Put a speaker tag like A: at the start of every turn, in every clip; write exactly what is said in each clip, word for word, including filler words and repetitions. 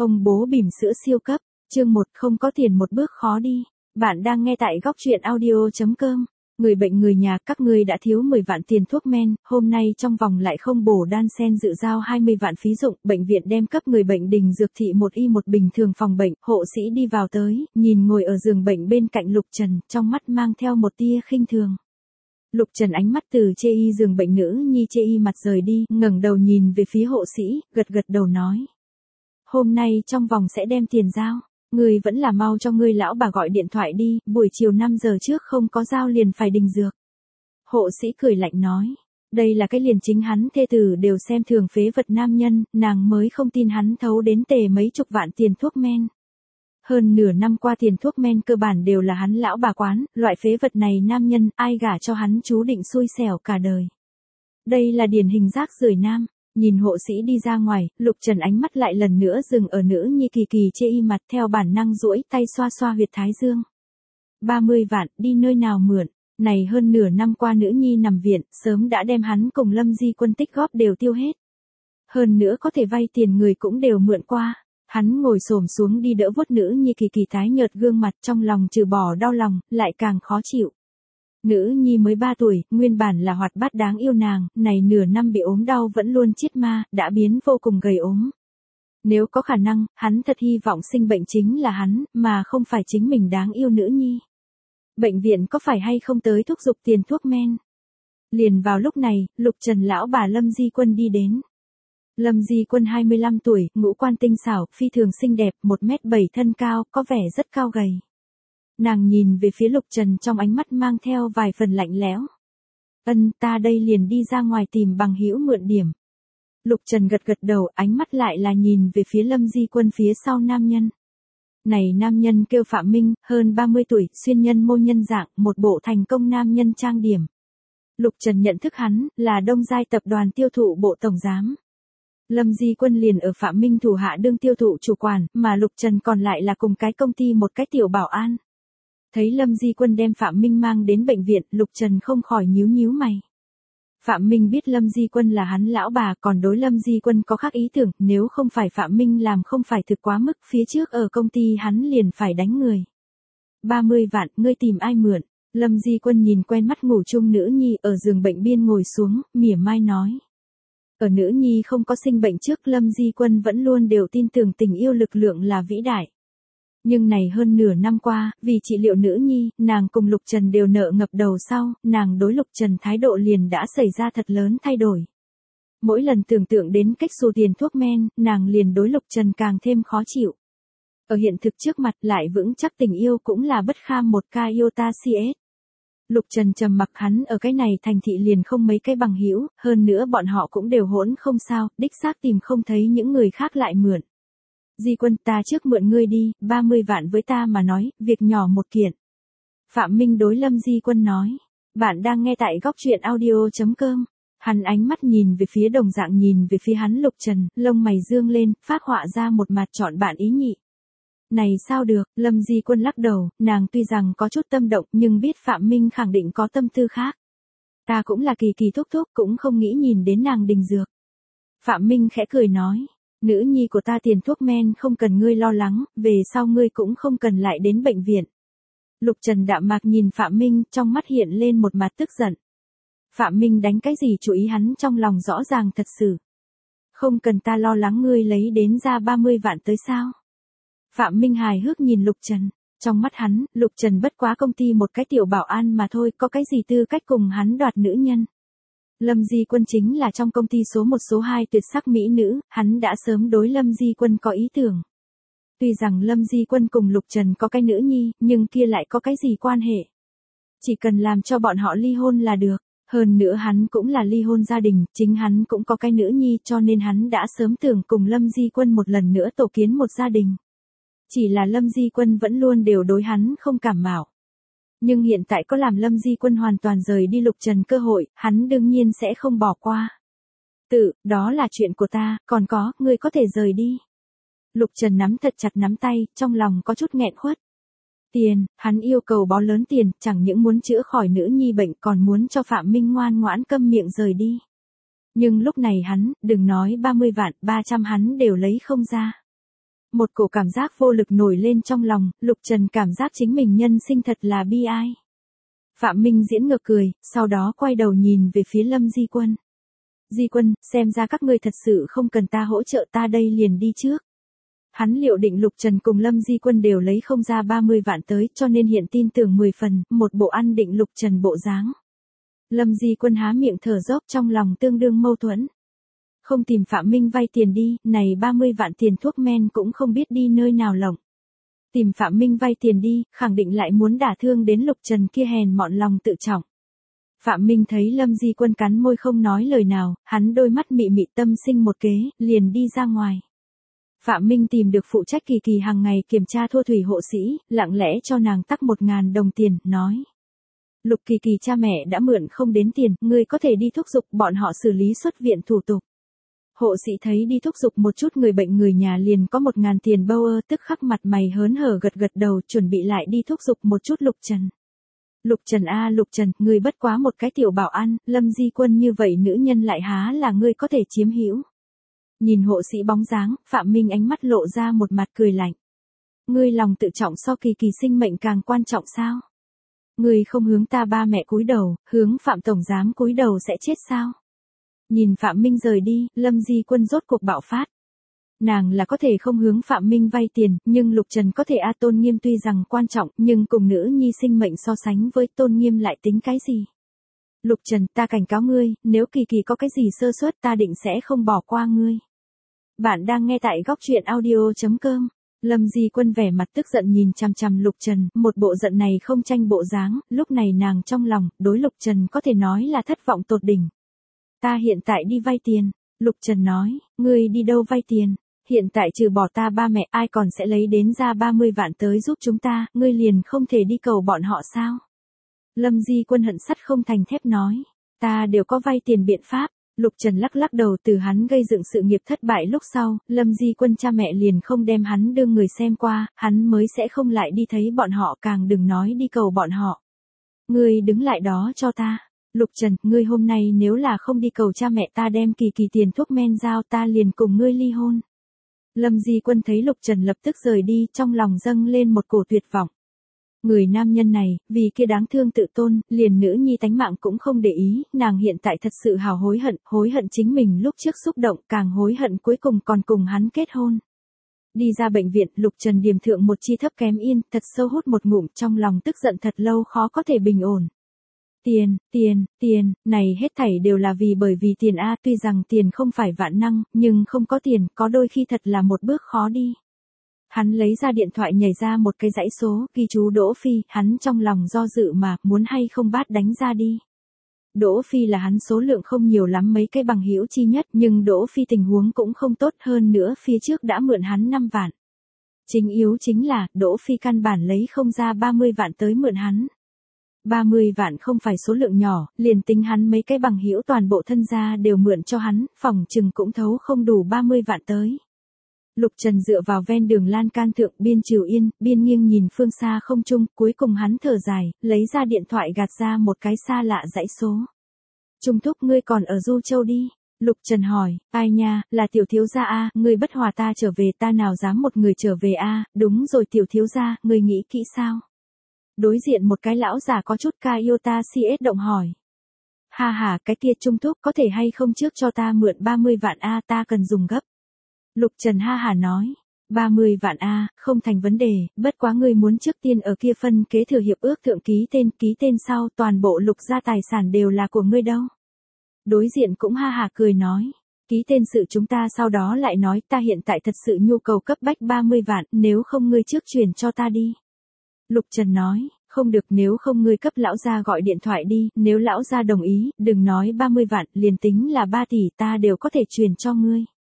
A: Ông bố bỉm sữa siêu cấp, chương một không có tiền một bước khó đi. Bạn đang nghe tại góc truyện audio chấm com. Người bệnh người nhà, các ngươi đã thiếu mười vạn tiền thuốc men, hôm nay trong vòng lại không bổ đan sen dự giao hai mươi vạn phí dụng, bệnh viện đem cấp người bệnh Đình Dược Thị một y một bình thường phòng bệnh, hộ sĩ đi vào tới, nhìn ngồi ở giường bệnh bên cạnh Lục Trần, trong mắt mang theo một tia khinh thường. Lục Trần ánh mắt từ chê y giường bệnh nữ nhi chê y mặt rời đi, ngẩng đầu nhìn về phía hộ sĩ, gật gật đầu nói. Hôm nay trong vòng sẽ đem tiền giao. Người vẫn là mau cho ngươi lão bà gọi điện thoại đi, buổi chiều năm giờ trước không có giao liền phải Đình Dược. Hộ sĩ cười lạnh nói, đây là cái liền chính hắn thê tử đều xem thường phế vật nam nhân, nàng mới không tin hắn thấu đến tề mấy chục vạn tiền thuốc men. Hơn nửa năm qua tiền thuốc men cơ bản đều là hắn lão bà quán, loại phế vật này nam nhân, ai gả cho hắn chú định xui xẻo cả đời. Đây là điển hình rác rưởi nam. Nhìn hộ sĩ đi ra ngoài, Lục Trần ánh mắt lại lần nữa dừng ở nữ nhi Kỳ Kỳ chê y mặt theo bản năng duỗi tay xoa xoa huyệt thái dương. ba mươi vạn, đi nơi nào mượn, này hơn nửa năm qua nữ nhi nằm viện, sớm đã đem hắn cùng Lâm Di Quân tích góp đều tiêu hết. Hơn nữa có thể vay tiền người cũng đều mượn qua, hắn ngồi xổm xuống đi đỡ vuốt nữ nhi Kỳ Kỳ tái nhợt gương mặt trong lòng trừ bỏ đau lòng, lại càng khó chịu. Nữ nhi mới ba tuổi, nguyên bản là hoạt bát đáng yêu nàng, này nửa năm bị ốm đau vẫn luôn chiết ma, đã biến vô cùng gầy ốm. Nếu có khả năng, hắn thật hy vọng sinh bệnh chính là hắn, mà không phải chính mình đáng yêu nữ nhi. Bệnh viện có phải hay không tới thúc giục tiền thuốc men? Liền vào lúc này, Lục Trần lão bà Lâm Di Quân đi đến. Lâm Di Quân hai mươi lăm tuổi, ngũ quan tinh xảo, phi thường xinh đẹp, một mét bảy thân cao, có vẻ rất cao gầy. Nàng nhìn về phía Lục Trần trong ánh mắt mang theo vài phần lạnh lẽo. Ân, ta đây liền đi ra ngoài tìm bằng hữu mượn điểm. Lục Trần gật gật đầu, ánh mắt lại là nhìn về phía Lâm Di Quân phía sau nam nhân. Này nam nhân kêu Phạm Minh, hơn ba mươi tuổi, xuyên nhân mô nhân dạng, một bộ thành công nam nhân trang điểm. Lục Trần nhận thức hắn, là Đông Giai tập đoàn tiêu thụ bộ tổng giám. Lâm Di Quân liền ở Phạm Minh thủ hạ đương tiêu thụ chủ quản, mà Lục Trần còn lại là cùng cái công ty một cái tiểu bảo an. Thấy Lâm Di Quân đem Phạm Minh mang đến bệnh viện, Lục Trần không khỏi nhíu nhíu mày. Phạm Minh biết Lâm Di Quân là hắn lão bà, còn đối Lâm Di Quân có khác ý tưởng, nếu không phải Phạm Minh làm không phải thực quá mức, phía trước ở công ty hắn liền phải đánh người. ba mươi vạn, ngươi tìm ai mượn? Lâm Di Quân nhìn quen mắt ngủ chung nữ nhi ở giường bệnh biên ngồi xuống, mỉa mai nói. Ở nữ nhi không có sinh bệnh trước, Lâm Di Quân vẫn luôn đều tin tưởng tình yêu lực lượng là vĩ đại. Nhưng này hơn nửa năm qua, vì trị liệu nữ nhi, nàng cùng Lục Trần đều nợ ngập đầu sau, nàng đối Lục Trần thái độ liền đã xảy ra thật lớn thay đổi. Mỗi lần tưởng tượng đến cách xù tiền thuốc men, nàng liền đối Lục Trần càng thêm khó chịu. Ở hiện thực trước mặt lại vững chắc tình yêu cũng là bất kham một ca iota cs. Lục Trần trầm mặc, hắn ở cái này thành thị liền không mấy cái bằng hữu, hơn nữa bọn họ cũng đều hỗn không sao, đích xác tìm không thấy những người khác lại mượn. Di Quân, ta trước mượn ngươi đi, ba mươi vạn với ta mà nói, việc nhỏ một kiện. Phạm Minh đối Lâm Di Quân nói. Bạn đang nghe tại góc truyện audio chấm com. Hắn ánh mắt nhìn về phía đồng dạng nhìn về phía hắn Lục Trần, lông mày dương lên, phác họa ra một mặt chọn bạn ý nhị. Này sao được, Lâm Di Quân lắc đầu, nàng tuy rằng có chút tâm động nhưng biết Phạm Minh khẳng định có tâm tư khác. Ta cũng là Kỳ Kỳ thúc thúc, cũng không nghĩ nhìn đến nàng Đình Dược. Phạm Minh khẽ cười nói. Nữ nhi của ta tiền thuốc men không cần ngươi lo lắng, về sau ngươi cũng không cần lại đến bệnh viện. Lục Trần đạm mạc nhìn Phạm Minh, trong mắt hiện lên một mặt tức giận. Phạm Minh đánh cái gì chú ý hắn trong lòng rõ ràng thật sự. Không cần ta lo lắng, ngươi lấy đến ra ba mươi vạn tới sao? Phạm Minh hài hước nhìn Lục Trần, trong mắt hắn, Lục Trần bất quá công ty một cái tiểu bảo an mà thôi, có cái gì tư cách cùng hắn đoạt nữ nhân. Lâm Di Quân chính là trong công ty số một số hai tuyệt sắc mỹ nữ, hắn đã sớm đối Lâm Di Quân có ý tưởng. Tuy rằng Lâm Di Quân cùng Lục Trần có cái nữ nhi, nhưng kia lại có cái gì quan hệ. Chỉ cần làm cho bọn họ ly hôn là được, hơn nữa hắn cũng là ly hôn gia đình, chính hắn cũng có cái nữ nhi cho nên hắn đã sớm tưởng cùng Lâm Di Quân một lần nữa tổ kiến một gia đình. Chỉ là Lâm Di Quân vẫn luôn đều đối hắn không cảm mạo. Nhưng hiện tại có làm Lâm Di Quân hoàn toàn rời đi Lục Trần cơ hội, hắn đương nhiên sẽ không bỏ qua. Tự, đó là chuyện của ta, còn có, ngươi có thể rời đi. Lục Trần nắm thật chặt nắm tay, trong lòng có chút nghẹn khuất. Tiền, hắn yêu cầu bó lớn tiền, chẳng những muốn chữa khỏi nữ nhi bệnh còn muốn cho Phạm Minh ngoan ngoãn câm miệng rời đi. Nhưng lúc này hắn, đừng nói ba mươi vạn, ba trăm hắn đều lấy không ra. Một cổ cảm giác vô lực nổi lên trong lòng, Lục Trần cảm giác chính mình nhân sinh thật là bi ai. Phạm Minh Diễn ngược cười, sau đó quay đầu nhìn về phía Lâm Di Quân. Di Quân, xem ra các ngươi thật sự không cần ta hỗ trợ, ta đây liền đi trước. Hắn liệu định Lục Trần cùng Lâm Di Quân đều lấy không ra ba mươi vạn tới, cho nên hiện tin tưởng mười phần, một bộ ăn định Lục Trần bộ dáng. Lâm Di Quân há miệng thở dốc, trong lòng tương đương mâu thuẫn. Không tìm Phạm Minh vay tiền đi, này ba mươi vạn tiền thuốc men cũng không biết đi nơi nào lộng. Tìm Phạm Minh vay tiền đi, khẳng định lại muốn đả thương đến Lục Trần kia hèn mọn lòng tự trọng. Phạm Minh thấy Lâm Di Quân cắn môi không nói lời nào, hắn đôi mắt mị mị tâm sinh một kế, liền đi ra ngoài. Phạm Minh tìm được phụ trách Kỳ Kỳ hàng ngày kiểm tra thua thủy hộ sĩ, lặng lẽ cho nàng tắc một ngàn đồng tiền, nói. Lục Kỳ Kỳ cha mẹ đã mượn không đến tiền, ngươi có thể đi thúc giục bọn họ xử lý xuất viện thủ tục. Hộ sĩ thấy đi thúc giục một chút người bệnh người nhà liền có một ngàn tiền bâu ơ, tức khắc mặt mày hớn hở gật gật đầu chuẩn bị lại đi thúc giục một chút Lục Trần. Lục Trần a Lục Trần, ngươi bất quá một cái tiểu bảo an, Lâm Di Quân như vậy nữ nhân lại há là ngươi có thể chiếm hữu. Nhìn hộ sĩ bóng dáng, Phạm Minh ánh mắt lộ ra một mặt cười lạnh. Ngươi lòng tự trọng so Kỳ Kỳ sinh mệnh càng quan trọng sao? Ngươi không hướng ta ba mẹ cúi đầu, hướng Phạm tổng giám cúi đầu sẽ chết sao? Nhìn Phạm Minh rời đi, Lâm Di Quân rốt cuộc bạo phát. Nàng là có thể không hướng Phạm Minh vay tiền, nhưng Lục Trần có thể a tôn nghiêm tuy rằng quan trọng, nhưng cùng nữ nhi sinh mệnh so sánh với tôn nghiêm lại tính cái gì? Lục Trần, ta cảnh cáo ngươi, nếu Kỳ Kỳ có cái gì sơ suất ta định sẽ không bỏ qua ngươi. Bạn đang nghe tại góc truyện audio chấm com. Lâm Di Quân vẻ mặt tức giận nhìn chằm chằm Lục Trần, một bộ giận này không tranh bộ dáng, lúc này nàng trong lòng, đối Lục Trần có thể nói là thất vọng tột đỉnh. Ta hiện tại đi vay tiền, Lục Trần nói, ngươi đi đâu vay tiền, hiện tại trừ bỏ ta ba mẹ ai còn sẽ lấy đến ra ba mươi vạn tới giúp chúng ta, ngươi liền không thể đi cầu bọn họ sao? Lâm Di Quân hận sắt không thành thép nói, ta đều có vay tiền biện pháp. Lục Trần lắc lắc đầu, từ hắn gây dựng sự nghiệp thất bại lúc sau, Lâm Di Quân cha mẹ liền không đem hắn đưa người xem qua, hắn mới sẽ không lại đi thấy bọn họ, càng đừng nói đi cầu bọn họ. Ngươi đứng lại đó cho ta. Lục Trần, ngươi hôm nay nếu là không đi cầu cha mẹ ta đem Kỳ Kỳ tiền thuốc men giao ta liền cùng ngươi ly hôn. Lâm Di Quân thấy Lục Trần lập tức rời đi, trong lòng dâng lên một cổ tuyệt vọng. Người nam nhân này, vì kia đáng thương tự tôn, liền nữ nhi tánh mạng cũng không để ý, nàng hiện tại thật sự hào hối hận, hối hận chính mình lúc trước xúc động, càng hối hận cuối cùng còn cùng hắn kết hôn. Đi ra bệnh viện, Lục Trần điềm thượng một chi thấp kém yên, thật sâu hút một ngụm, trong lòng tức giận thật lâu khó có thể bình ổn. Tiền, tiền, tiền, này hết thảy đều là vì bởi vì tiền a, tuy rằng tiền không phải vạn năng, nhưng không có tiền, có đôi khi thật là một bước khó đi. Hắn lấy ra điện thoại nhảy ra một cái dãy số, ghi chú Đỗ Phi, hắn trong lòng do dự mà, muốn hay không bát đánh ra đi. Đỗ Phi là hắn số lượng không nhiều lắm mấy cái bằng hữu chi nhất, nhưng Đỗ Phi tình huống cũng không tốt, hơn nữa phía trước đã mượn hắn năm vạn. Chính yếu chính là, Đỗ Phi căn bản lấy không ra ba mươi vạn tới mượn hắn. ba mươi vạn không phải số lượng nhỏ, liền tính hắn mấy cái bằng hữu toàn bộ thân gia đều mượn cho hắn, phòng chừng cũng thấu không đủ ba mươi vạn tới. Lục Trần dựa vào ven đường lan can thượng, biên trừ yên, biên nghiêng nhìn phương xa không trung, cuối cùng hắn thở dài, lấy ra điện thoại gạt ra một cái xa lạ dãy số. Trung thúc, ngươi còn ở Du Châu đi? Lục Trần hỏi, ai nha, là tiểu thiếu gia a, ngươi bất hòa ta trở về, ta nào dám một người trở về a, đúng rồi tiểu thiếu gia, ngươi nghĩ kỹ sao? Đối diện một cái lão già có chút ca yêu ta xê ét động hỏi. Ha ha, cái kia Trung thúc có thể hay không trước cho ta mượn ba mươi vạn a, ta cần dùng gấp. Lục Trần ha hà nói, ba mươi vạn a, không thành vấn đề, bất quá ngươi muốn trước tiên ở kia phân kế thừa hiệp ước thượng ký tên, ký tên sau toàn bộ Lục gia tài sản đều là của ngươi đâu. Đối diện cũng ha hà cười nói, ký tên sự chúng ta sau đó lại nói, ta hiện tại thật sự nhu cầu cấp bách ba mươi vạn, nếu không ngươi trước chuyển cho ta đi. Lục Trần nói, không được, nếu không ngươi cấp lão gia gọi điện thoại đi, nếu lão gia đồng ý, đừng nói ba mươi vạn, liền tính là ba tỷ ta đều có thể chuyển cho ngươi.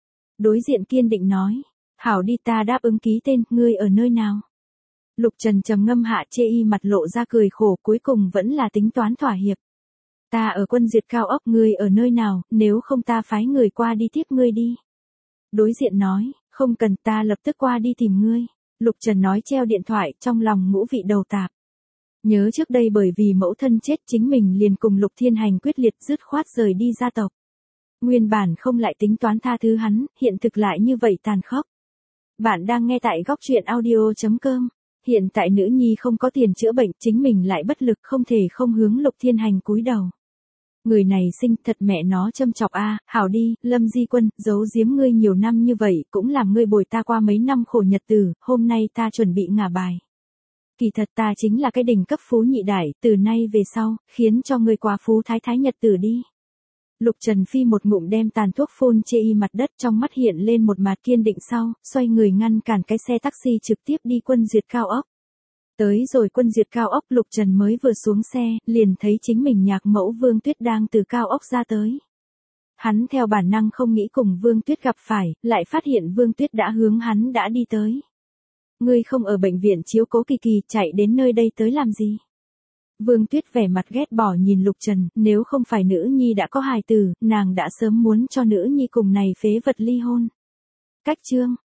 A: Đối diện kiên định nói, hảo đi, ta đáp ứng ký tên, ngươi ở nơi nào? Lục Trần trầm ngâm hạ, chê y mặt lộ ra cười khổ, cuối cùng vẫn là tính toán thỏa hiệp. Ta ở Quân Duyệt cao ốc, ngươi ở nơi nào, nếu không ta phái người qua đi tiếp ngươi đi. Đối diện nói, không cần, ta lập tức qua đi tìm ngươi. Lục Trần nói treo điện thoại, trong lòng ngũ vị đầu tạp. Nhớ trước đây bởi vì mẫu thân chết, chính mình liền cùng Lục Thiên Hành quyết liệt dứt khoát rời đi gia tộc. Nguyên bản không lại tính toán tha thứ hắn, hiện thực lại như vậy tàn khốc. Bạn đang nghe tại góc truyện audio chấm com. Hiện tại nữ nhi không có tiền chữa bệnh, chính mình lại bất lực không thể không hướng Lục Thiên Hành cúi đầu. Người này sinh thật mẹ nó châm chọc a, hảo đi, Lâm Di Quân, giấu giếm ngươi nhiều năm như vậy, cũng làm ngươi bồi ta qua mấy năm khổ nhật tử, hôm nay ta chuẩn bị ngả bài. Kỳ thật ta chính là cái đỉnh cấp phú nhị đại, từ nay về sau, khiến cho ngươi qua phú thái thái nhật tử đi. Lục Trần Phi một ngụm đem tàn thuốc phun chê y mặt đất, trong mắt hiện lên một mặt kiên định, sau, xoay người ngăn cản cái xe taxi trực tiếp đi Quân Duyệt cao ốc. Tới rồi Quân Duyệt cao ốc, Lục Trần mới vừa xuống xe, liền thấy chính mình nhạc mẫu Vương Tuyết đang từ cao ốc ra tới. Hắn theo bản năng không nghĩ cùng Vương Tuyết gặp phải, lại phát hiện Vương Tuyết đã hướng hắn đã đi tới. Ngươi không ở bệnh viện chiếu cố Kỳ Kỳ, chạy đến nơi đây tới làm gì? Vương Tuyết vẻ mặt ghét bỏ nhìn Lục Trần, nếu không phải nữ nhi đã có hài tử, nàng đã sớm muốn cho nữ nhi cùng này phế vật ly hôn. Cách chương,